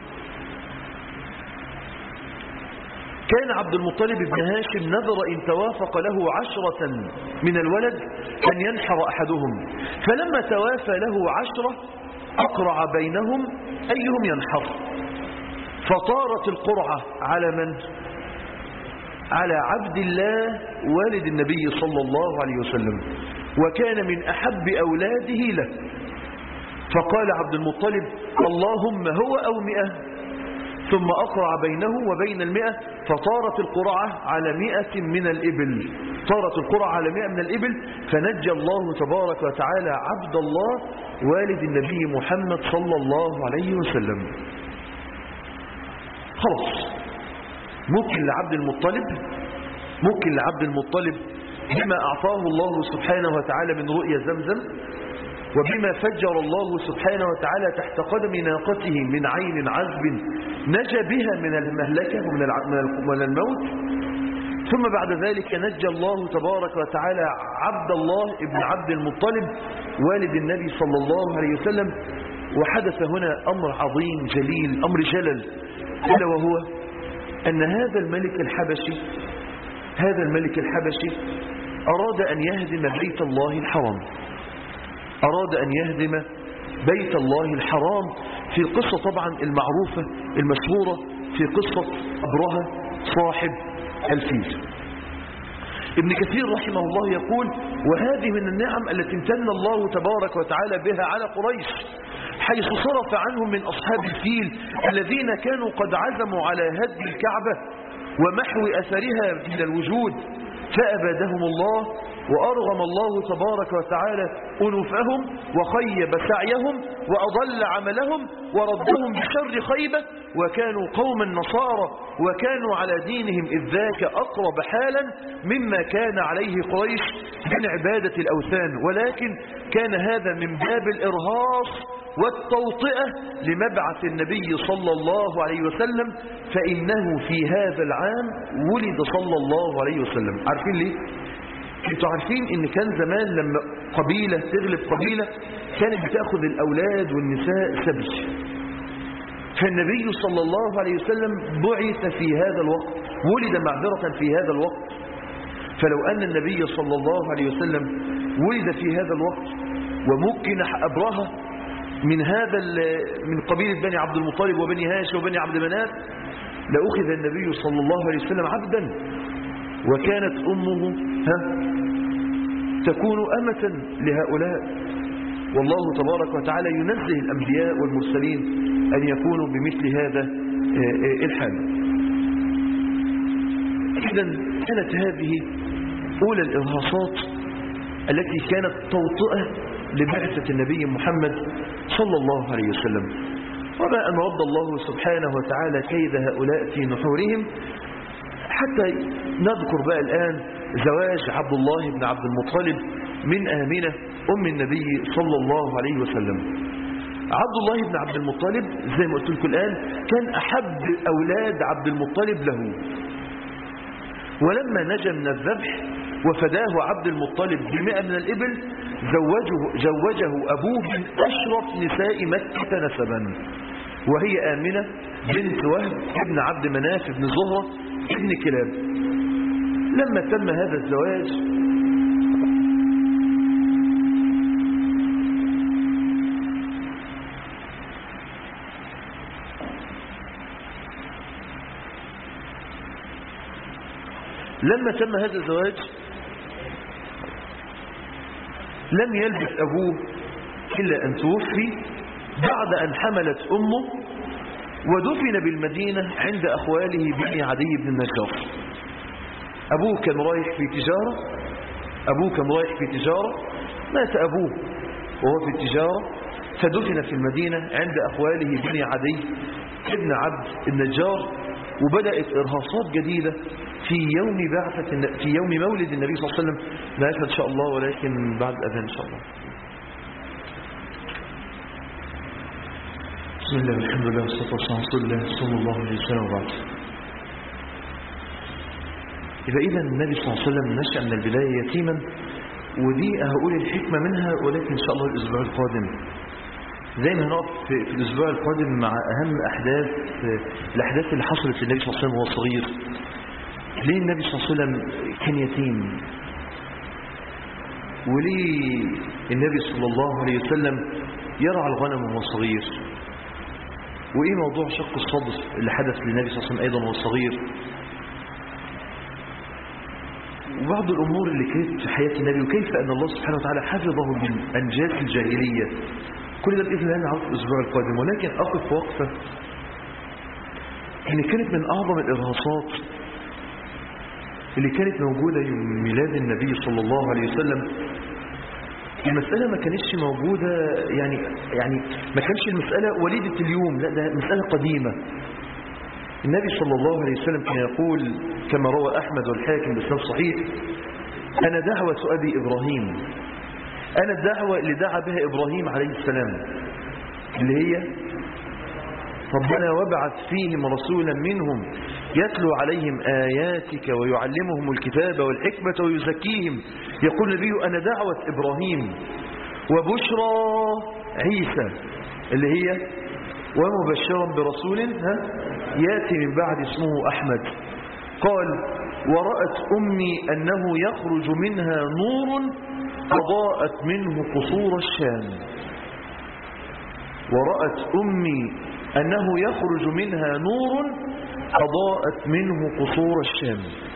كان عبد المطلب بن هاشم نذر إن توافق له 10 من الولد أن ينحر أحدهم، فلما توافى له 10 أقرع بينهم أيهم ينحر، فطارت القرعة على من؟ على عبد الله والد النبي صلى الله عليه وسلم، وكان من أحب أولاده له. فقال عبد المطلب اللهم هو أو 100، ثم أقرع بينه وبين 100 فطارت القرعة على 100 من الإبل. طارت القرعة على 100 من الإبل، فنجى الله تبارك وتعالى عبد الله والد النبي محمد صلى الله عليه وسلم. خلاص ممكن لعبد المطلب بما أعطاه الله سبحانه وتعالى من رؤيا زمزم، وبما فجر الله سبحانه وتعالى تحت قدم ناقته من عين عذب نجى بها من المهلكة ومن الموت. ثم بعد ذلك نجى الله تبارك وتعالى عبد الله ابن عبد المطلب والد النبي صلى الله عليه وسلم. وحدث هنا أمر عظيم جليل، أمر جلل، ألا وهو أن هذا الملك الحبشي أراد أن يهدم بيت الله الحرام. أراد أن يهدم بيت الله الحرام في القصة طبعا المعروفة المشهورة في قصة أبرهة صاحب الفيل. ابن كثير رحمه الله يقول وهذه من النعم التي امتن الله تبارك وتعالى بها على قريش، حيث صرف عنهم من أصحاب الفيل الذين كانوا قد عزموا على هدم الكعبة ومحو أثرها من الوجود، فأبادهم الله وأرغم الله تبارك وتعالى أنوفهم وخيب سعيهم وأضل عملهم وردهم بشر خيبة، وكانوا قوما نصارى وكانوا على دينهم إذ ذاك أقرب حالا مما كان عليه قريش من عبادة الأوثان، ولكن كان هذا من باب الإرهاص والتوطئة لمبعث النبي صلى الله عليه وسلم، فإنه في هذا العام ولد صلى الله عليه وسلم. عارفين ليه؟ انتوا عارفين ان كان زمان لما قبيلة تغلب قبيلة كانت بتأخذ الأولاد والنساء سبي، فالنبي صلى الله عليه وسلم بعث في هذا الوقت، ولد معذرة في هذا الوقت. فلو أن النبي صلى الله عليه وسلم ولد في هذا الوقت ومكن أبرهة من قبيلة بني عبد المطلب وبني هاشم وبني عبد مناف لأخذ النبي صلى الله عليه وسلم عبدا، وكانت أمه تكون أمة لهؤلاء. والله تبارك وتعالى ينزه الأنبياء والمرسلين أن يكونوا بمثل هذا الحال. إذن كانت هذه أولى الإرهاصات التي كانت توطئة لبعثة النبي محمد صلى الله عليه وسلم. وما أن رد الله سبحانه وتعالى كيد هؤلاء في نحورهم، حتى نذكر بقى الآن زواج عبد الله بن عبد المطلب من آمنة أم النبي صلى الله عليه وسلم. عبد الله بن عبد المطلب زي ما قلت لكم الآن كان أحب أولاد عبد المطلب له، ولما نجا من الذبح وفداه عبد المطلب ب100 من الإبل زوجه أبوه من أشرف نساء مكة نسبا، وهي آمنة بنت وهب ابن عبد مناف ابن زهرة ابن كلاب. لما تم هذا الزواج لم يلبث أبوه إلا أن توفي بعد أن حملت أمه، ودفن بالمدينة عند أخواله بني عدي بن النجار. أبوه كان رايح في تجارة، مات أبوه وهو في التجارة، فدفن في المدينة عند أخواله بني عدي بن عبد النجار. وبدأت إرهاصات جديدة في يوم مولد النبي صلى الله عليه وسلم. نشهد إن شاء الله، ولكن بعد الأذان إن شاء الله. بسم الله والحمد لله والصلاة والسلام على رسول الله صلى الله عليه وسلم وبعد. إذا النبي صلى الله عليه وسلم نشأ من البداية يتيما، ودي هقول الحكمة منها، ولكن إن شاء الله الأسبوع القادم زي ما هنقف في الأسبوع القادم مع أهم الأحداث اللي حصلت للنبي صلى الله عليه وسلم وهو صغير. ليه النبي صلى الله عليه وسلم كان يتيم؟ وليه النبي صلى الله عليه وسلم يرعى الغنم وهو صغير؟ وإيه موضوع شق الصدر اللي حدث للنبي صلى الله عليه وسلم أيضا وهو صغير؟ وبعض الأمور اللي كانت في حياة النبي، وكيف أن الله سبحانه وتعالى حفظه من أنجاز الجاهلية. كل ده بإذن الله نعرف الأسبوع القادم. ولكن أقف وقفة اللي كانت من أعظم الإرهاصات اللي كانت موجودة يوم ميلاد النبي صلى الله عليه وسلم. المسألة ما كانتش موجودة يعني ما كانش المسألة وليدة اليوم، لا ده مسألة قديمة. النبي صلى الله عليه وسلم كان يقول كما روى أحمد والحاكم بإسناد صحيح: أنا دعوة أبي إبراهيم، أنا الدعوة اللي دعا بها إبراهيم عليه السلام، اللي هي ربنا وابعث فيهم رسولا منهم يتلو عليهم آياتك ويعلمهم الكتاب والحكمة ويزكيهم. يقول النبي: أنا دعوة إبراهيم وبشرى عيسى، اللي هي ومبشرا برسول يأتي من بعد اسمه أحمد. قال: ورأت أمي أنه يخرج منها نور أضاءت منه قصور الشام. ورأت أمي أنه يخرج منها نور أضاءت منه قصور الشام.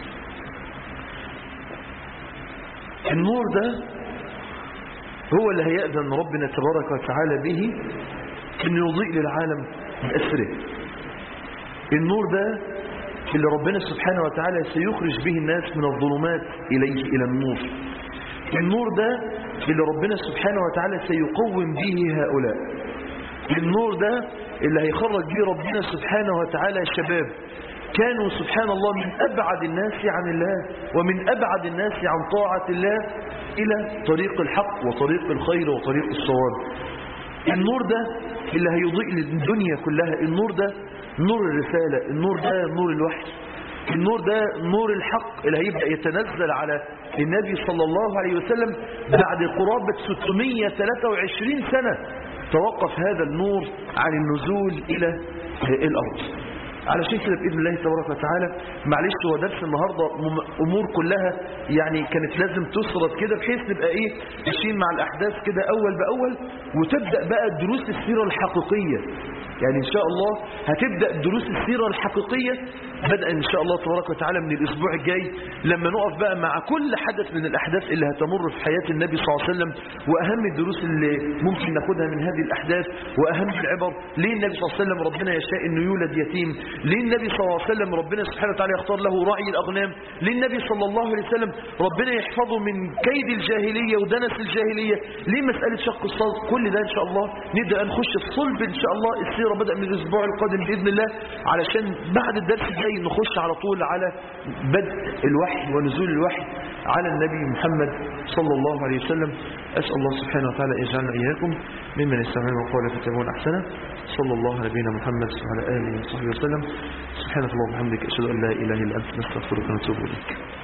النور ده هو اللي هيأذن ربنا تبارك وتعالى به أن يضيء للعالم بأسره. النور ده اللي ربنا سبحانه وتعالى سيخرج به الناس من الظلمات إلى النور. النور ده اللي ربنا سبحانه وتعالى سيقوم به هؤلاء. النور ده اللي هيخرج به ربنا سبحانه وتعالى شباب كانوا سبحان الله من أبعد الناس عن الله ومن أبعد الناس عن طاعة الله إلى طريق الحق وطريق الخير وطريق الصواب. النور ده اللي هيضيء للدنيا كلها. النور ده نور الرسالة، النور ده نور الوحي، النور ده نور الحق اللي هيبدأ يتنزل على النبي صلى الله عليه وسلم بعد قرابة 623 سنة. توقف هذا النور عن النزول إلى الأرض. علشان كده بإذن الله تبارك وتعالى معلش هو درس النهاردة أمور كلها يعني كانت لازم تسرد كده بحيث نبقى ماشيين مع الأحداث كده أول بأول، وتبدأ بقى دروس السيرة الحقيقية. يعني إن شاء الله هتبدأ دروس السيرة الحقيقية بدءا إن شاء الله تبارك وتعالى من الأسبوع الجاي، لما نقف بقى مع كل حدث من الأحداث اللي هتمر في حياة النبي صلى الله عليه وسلم، وأهم الدروس اللي ممكن ناخدها من هذه الأحداث، وأهم العبر. ليه النبي صلى الله عليه وسلم ربنا يشاء إنه يولد يتيم؟ ليه النبي صلى الله عليه وسلم ربنا سبحانه وتعالى يختار له رعي الأغنام؟ ليه النبي صلى الله عليه وسلم ربنا يحفظه من كيد الجاهلية ودنس الجاهلية؟ ليه مسألة شق الصدر؟ كل ده إن شاء الله نبدأ نخش في صلب إن شاء الله السيرة بدأ من الأسبوع القادم بإذن الله، علشان بعد الدرس الجاي نخش على طول على بدء الوحي ونزول الوحي على النبي محمد صلى الله عليه وسلم. أسأل الله سبحانه وتعالى يجعلنا إياكم ممن يستمعون القول فيتبعون أحسنه. صلى الله على نبينا محمد وعلى آله وصحبه وسلم. سبحانك اللهم وبحمدك أشهد أن لا إله إلا أنت نستغفرك ونتوب إليك.